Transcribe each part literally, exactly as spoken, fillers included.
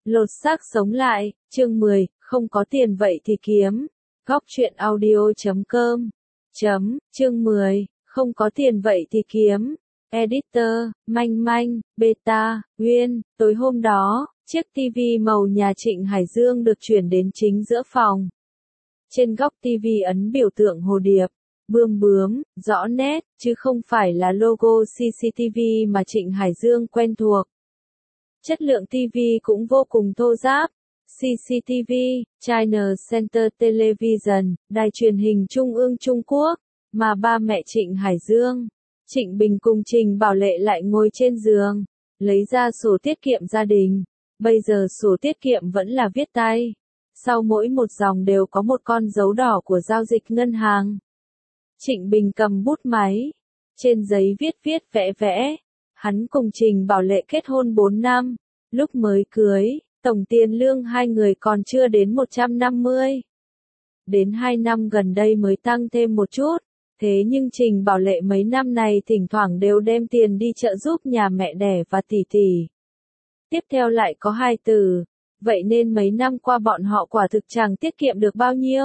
Lột xác sống lại, chương mười, không có tiền vậy thì kiếm. Góc truyện audio chấm com. Chấm, chương mười, không có tiền vậy thì kiếm. Editor, Manh Manh, Beta, Uyên, tối hôm đó, chiếc tivi màu nhà Trịnh Hải Dương được chuyển đến chính giữa phòng. Trên góc tivi ấn biểu tượng hồ điệp, bươm bướm, rõ nét, chứ không phải là logo xê xê tê vê mà Trịnh Hải Dương quen thuộc. Chất lượng tivi cũng vô cùng thô ráp. xê xê tê vê, China Center Television, đài truyền hình trung ương Trung Quốc, mà ba mẹ Trịnh Hải Dương, Trịnh Bình cùng Trình Bảo Lệ lại ngồi trên giường, lấy ra sổ tiết kiệm gia đình. Bây giờ sổ tiết kiệm vẫn là viết tay. Sau mỗi một dòng đều có một con dấu đỏ của giao dịch ngân hàng. Trịnh Bình cầm bút máy, trên giấy viết viết vẽ vẽ. Hắn cùng Trình Bảo Lệ kết hôn bốn năm, lúc mới cưới, tổng tiền lương hai người còn chưa đến một trăm năm mươi. Đến hai năm gần đây mới tăng thêm một chút, thế nhưng Trình Bảo Lệ mấy năm này thỉnh thoảng đều đem tiền đi trợ giúp nhà mẹ đẻ và tỷ tỷ. Tiếp theo lại có hai từ, vậy nên mấy năm qua bọn họ quả thực chẳng tiết kiệm được bao nhiêu.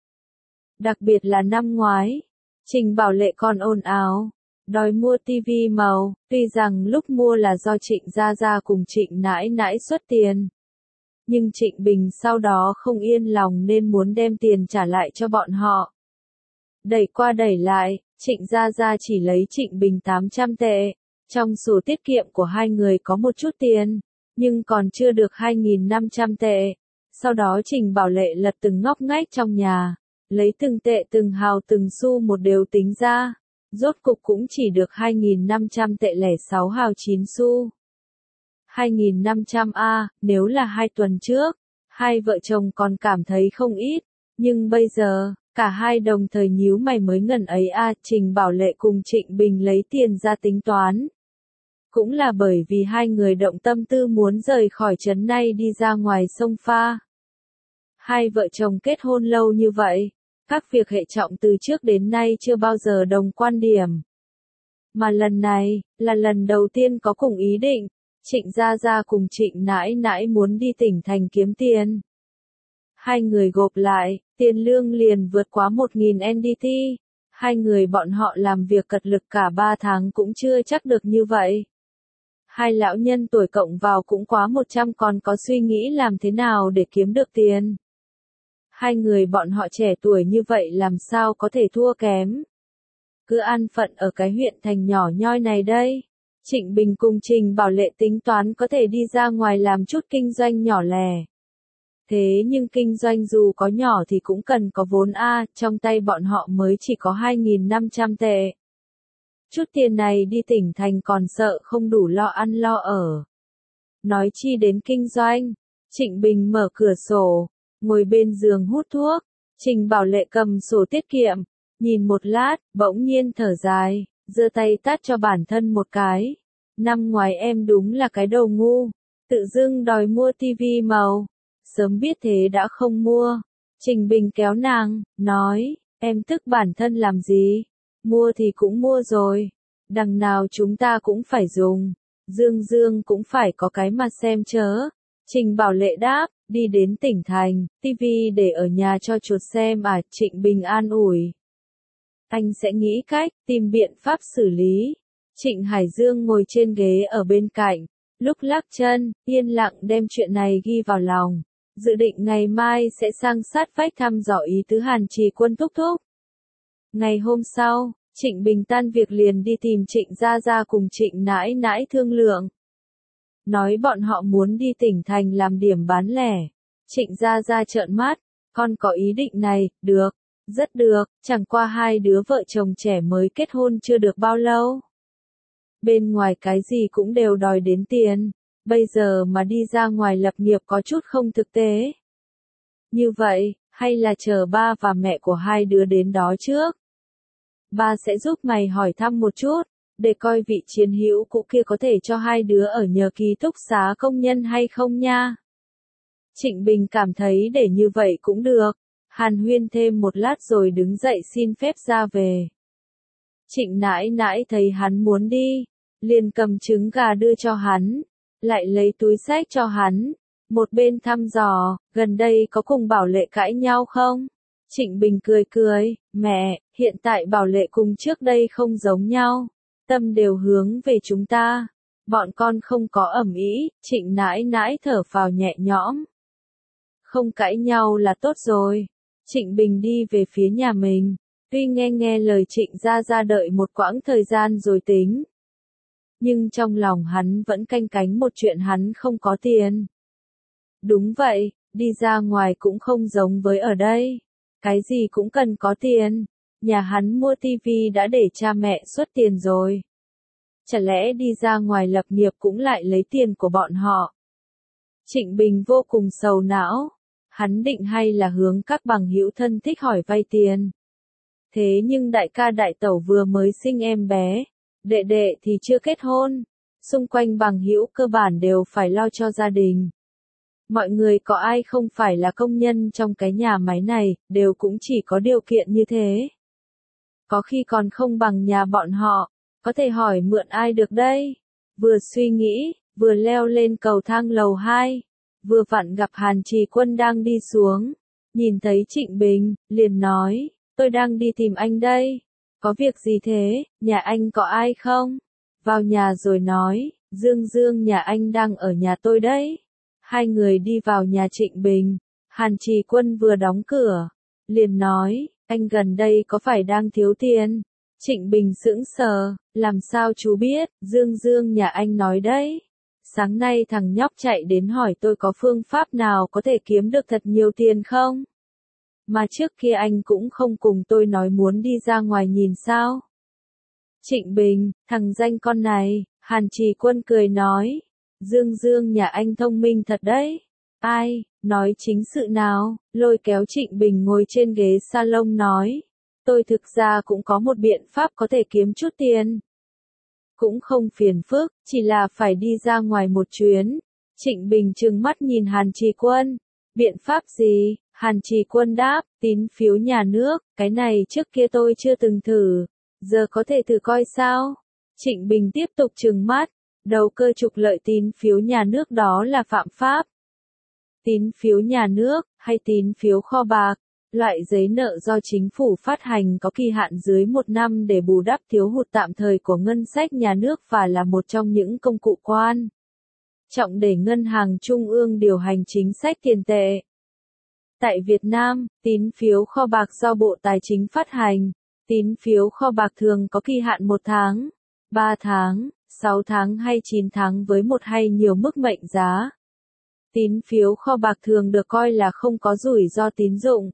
Đặc biệt là năm ngoái, Trình Bảo Lệ còn ồn ào đòi mua tivi màu, tuy rằng lúc mua là do Trịnh Gia Gia cùng Trịnh Nãi Nãi xuất tiền. Nhưng Trịnh Bình sau đó không yên lòng nên muốn đem tiền trả lại cho bọn họ. Đẩy qua đẩy lại, Trịnh Gia Gia chỉ lấy Trịnh Bình tám trăm tệ. Trong sổ tiết kiệm của hai người có một chút tiền, nhưng còn chưa được hai nghìn năm trăm tệ. Sau đó Trình Bảo Lệ lật từng ngóc ngách trong nhà, lấy từng tệ từng hào từng xu một đều tính ra. Rốt cục cũng chỉ được hai nghìn năm trăm tệ lẻ sáu hào chín xu. hai nghìn năm trăm a, nếu là hai tuần trước, hai vợ chồng còn cảm thấy không ít, nhưng bây giờ, cả hai đồng thời nhíu mày mới ngần ấy a. Trình Bảo Lệ cùng Trịnh Bình lấy tiền ra tính toán. Cũng là bởi vì hai người động tâm tư muốn rời khỏi trấn này đi ra ngoài sông pha. Hai vợ chồng kết hôn lâu như vậy, các việc hệ trọng từ trước đến nay chưa bao giờ đồng quan điểm. Mà lần này, là lần đầu tiên có cùng ý định, Trịnh Gia Gia cùng Trịnh Nãi Nãi muốn đi tỉnh thành kiếm tiền. Hai người gộp lại, tiền lương liền vượt quá một nghìn en đê tê, hai người bọn họ làm việc cật lực cả ba tháng cũng chưa chắc được như vậy. Hai lão nhân tuổi cộng vào cũng quá một trăm còn có suy nghĩ làm thế nào để kiếm được tiền. Hai người bọn họ trẻ tuổi như vậy làm sao có thể thua kém. Cứ an phận ở cái huyện thành nhỏ nhoi này đây. Trịnh Bình cùng Trình Bảo Lệ tính toán có thể đi ra ngoài làm chút kinh doanh nhỏ lẻ. Thế nhưng kinh doanh dù có nhỏ thì cũng cần có vốn a, trong tay bọn họ mới chỉ có hai nghìn năm trăm tệ. Chút tiền này đi tỉnh thành còn sợ không đủ lo ăn lo ở. Nói chi đến kinh doanh, Trịnh Bình mở cửa sổ, ngồi bên giường hút thuốc, Trình Bảo Lệ cầm sổ tiết kiệm, nhìn một lát, bỗng nhiên thở dài, giơ tay tát cho bản thân một cái. Năm ngoái em đúng là cái đầu ngu, tự dưng đòi mua tivi màu, sớm biết thế đã không mua. Trình Bình kéo nàng, nói, em tức bản thân làm gì, mua thì cũng mua rồi, đằng nào chúng ta cũng phải dùng, Dương Dương cũng phải có cái mà xem chớ. Trình Bảo Lệ đáp, đi đến tỉnh thành, tivi để ở nhà cho chuột xem à. Trịnh Bình an ủi, anh sẽ nghĩ cách, tìm biện pháp xử lý. Trịnh Hải Dương ngồi trên ghế ở bên cạnh, lúc lắc chân, yên lặng đem chuyện này ghi vào lòng, dự định ngày mai sẽ sang sát vách thăm dò ý tứ Hàn Trì Quân thúc thúc. Ngày hôm sau, Trịnh Bình tan việc liền đi tìm Trịnh Gia Gia cùng Trịnh Nãi Nãi thương lượng. Nói bọn họ muốn đi tỉnh thành làm điểm bán lẻ. Trịnh Gia Gia trợn mắt, con có ý định này, được, rất được, chẳng qua hai đứa vợ chồng trẻ mới kết hôn chưa được bao lâu. Bên ngoài cái gì cũng đều đòi đến tiền, bây giờ mà đi ra ngoài lập nghiệp có chút không thực tế. Như vậy, hay là chờ ba và mẹ của hai đứa đến đó trước. Ba sẽ giúp mày hỏi thăm một chút, để coi vị chiến hữu cũ kia có thể cho hai đứa ở nhờ ký túc xá công nhân hay không nha. Trịnh Bình cảm thấy để như vậy cũng được, hàn huyên thêm một lát rồi đứng dậy xin phép ra về. Trịnh Nãi Nãi thấy hắn muốn đi, liền cầm trứng gà đưa cho hắn, lại lấy túi xách cho hắn, Một bên thăm dò, gần đây có cùng Bảo Lệ cãi nhau không? Trịnh Bình cười cười, mẹ, hiện tại Bảo Lệ cùng trước đây không giống nhau. Tâm đều hướng về chúng ta. Bọn con không có ầm ĩ, Trịnh nãi nãi thở phào nhẹ nhõm. Không cãi nhau là tốt rồi. Trịnh Bình đi về phía nhà mình. Tuy nghe nghe lời Trịnh gia gia đợi một quãng thời gian rồi tính. Nhưng trong lòng hắn vẫn canh cánh một chuyện hắn không có tiền. Đúng vậy, đi ra ngoài cũng không giống với ở đây. Cái gì cũng cần có tiền. Nhà hắn mua tivi đã để cha mẹ xuất tiền rồi. Chả lẽ đi ra ngoài lập nghiệp cũng lại lấy tiền của bọn họ. Trịnh Bình vô cùng sầu não. Hắn định hay là hướng các bằng hữu thân thích hỏi vay tiền. Thế nhưng đại ca đại tẩu vừa mới sinh em bé. Đệ đệ thì chưa kết hôn. Xung quanh bằng hữu cơ bản đều phải lo cho gia đình. Mọi người có ai không phải là công nhân trong cái nhà máy này, đều cũng chỉ có điều kiện như thế. Có khi còn không bằng nhà bọn họ, có thể hỏi mượn ai được đây? Vừa suy nghĩ, vừa leo lên cầu thang lầu hai, vừa vặn gặp Hàn Trì Quân đang đi xuống, nhìn thấy Trịnh Bình, liền nói, tôi đang đi tìm anh đây. Có việc gì thế, nhà anh có ai không? Vào nhà rồi nói, Dương Dương nhà anh đang ở nhà tôi đấy. Hai người đi vào nhà Trịnh Bình, Hàn Trì Quân vừa đóng cửa, liền nói, anh gần đây có phải đang thiếu tiền? Trịnh Bình sững sờ, làm sao chú biết, Dương Dương nhà anh nói đấy. Sáng nay thằng nhóc chạy đến hỏi tôi có phương pháp nào có thể kiếm được thật nhiều tiền không? Mà trước kia anh cũng không cùng tôi nói muốn đi ra ngoài nhìn sao? Trịnh Bình, thằng danh con này, Hàn Trì Quân cười nói. Dương Dương nhà anh thông minh thật đấy. Ai, nói chính sự nào, lôi kéo Trịnh Bình ngồi trên ghế salon nói. Tôi thực ra cũng có một biện pháp có thể kiếm chút tiền. Cũng không phiền phức, chỉ là phải đi ra ngoài một chuyến. Trịnh Bình trừng mắt nhìn Hàn Trì Quân. Biện pháp gì? Hàn Trì Quân đáp, tín phiếu nhà nước, cái này trước kia tôi chưa từng thử. Giờ có thể thử coi sao? Trịnh Bình tiếp tục trừng mắt. Đầu cơ trục lợi tín phiếu nhà nước đó là phạm pháp. Tín phiếu nhà nước, hay tín phiếu kho bạc, loại giấy nợ do chính phủ phát hành có kỳ hạn dưới một năm để bù đắp thiếu hụt tạm thời của ngân sách nhà nước và là một trong những công cụ quan trọng để ngân hàng trung ương điều hành chính sách tiền tệ. Tại Việt Nam, tín phiếu kho bạc do Bộ Tài chính phát hành, tín phiếu kho bạc thường có kỳ hạn một tháng, ba tháng, sáu tháng hay chín tháng với một hay nhiều mức mệnh giá. Tín phiếu kho bạc thường được coi là không có rủi ro tín dụng.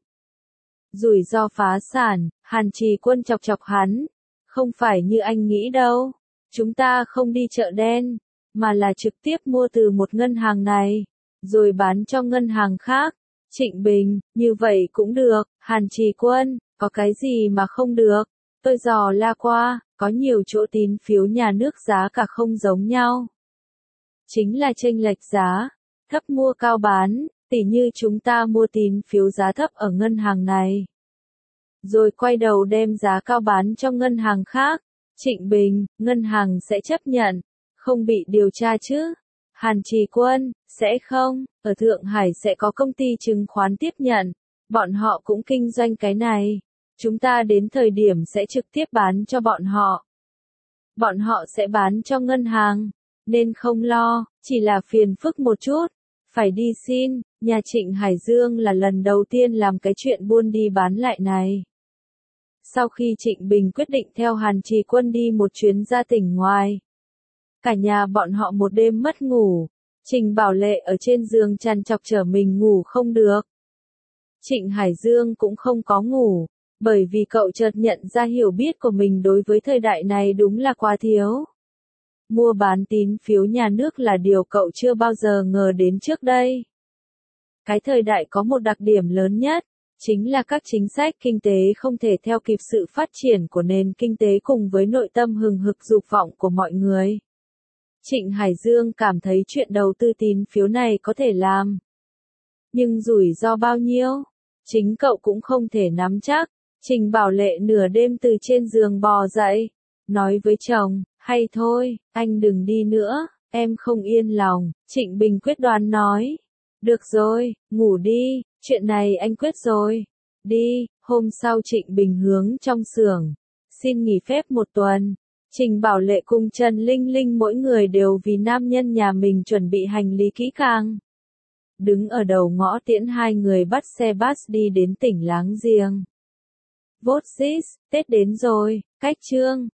Rủi ro phá sản, Hàn Trì Quân chọc chọc hắn. Không phải như anh nghĩ đâu. Chúng ta không đi chợ đen, mà là trực tiếp mua từ một ngân hàng này, rồi bán cho ngân hàng khác. Trịnh Bình, như vậy cũng được. Hàn Trì Quân, có cái gì mà không được? Tôi dò la qua, có nhiều chỗ tín phiếu nhà nước giá cả không giống nhau. Chính là chênh lệch giá, thấp mua cao bán, tỉ như chúng ta mua tín phiếu giá thấp ở ngân hàng này. Rồi quay đầu đem giá cao bán cho ngân hàng khác. Trịnh Bình, ngân hàng sẽ chấp nhận, không bị điều tra chứ? Hàn Trì Quân, sẽ không, ở Thượng Hải sẽ có công ty chứng khoán tiếp nhận, bọn họ cũng kinh doanh cái này. Chúng ta đến thời điểm sẽ trực tiếp bán cho bọn họ. Bọn họ sẽ bán cho ngân hàng, nên không lo, chỉ là phiền phức một chút. Phải đi xin, nhà Trịnh Hải Dương là lần đầu tiên làm cái chuyện buôn đi bán lại này. Sau khi Trịnh Bình quyết định theo Hàn Trì Quân đi một chuyến ra tỉnh ngoài, cả nhà bọn họ một đêm mất ngủ. Trình Bảo Lệ ở trên giường trằn trọc trở mình ngủ không được. Trịnh Hải Dương cũng không có ngủ, bởi vì cậu chợt nhận ra hiểu biết của mình đối với thời đại này đúng là quá thiếu. Mua bán tín phiếu nhà nước là điều cậu chưa bao giờ ngờ đến trước đây. Cái thời đại có một đặc điểm lớn nhất, chính là các chính sách kinh tế không thể theo kịp sự phát triển của nền kinh tế cùng với nội tâm hừng hực dục vọng của mọi người. Trịnh Hải Dương cảm thấy chuyện đầu tư tín phiếu này có thể làm. Nhưng rủi ro bao nhiêu? Chính cậu cũng không thể nắm chắc. Trình Bảo Lệ nửa đêm từ trên giường bò dậy, nói với chồng, hay thôi, anh đừng đi nữa, em không yên lòng. Trịnh Bình quyết đoán nói, Được rồi, ngủ đi, chuyện này anh quyết rồi. Đi, hôm sau Trịnh Bình hướng trong xưởng. Xin nghỉ phép một tuần. Trình Bảo Lệ cùng Trần Linh Linh mỗi người đều vì nam nhân nhà mình chuẩn bị hành lý kỹ càng. Đứng ở đầu ngõ tiễn hai người bắt xe bus đi đến tỉnh láng giềng. Vốt Dít, Tết đến rồi, cách chương.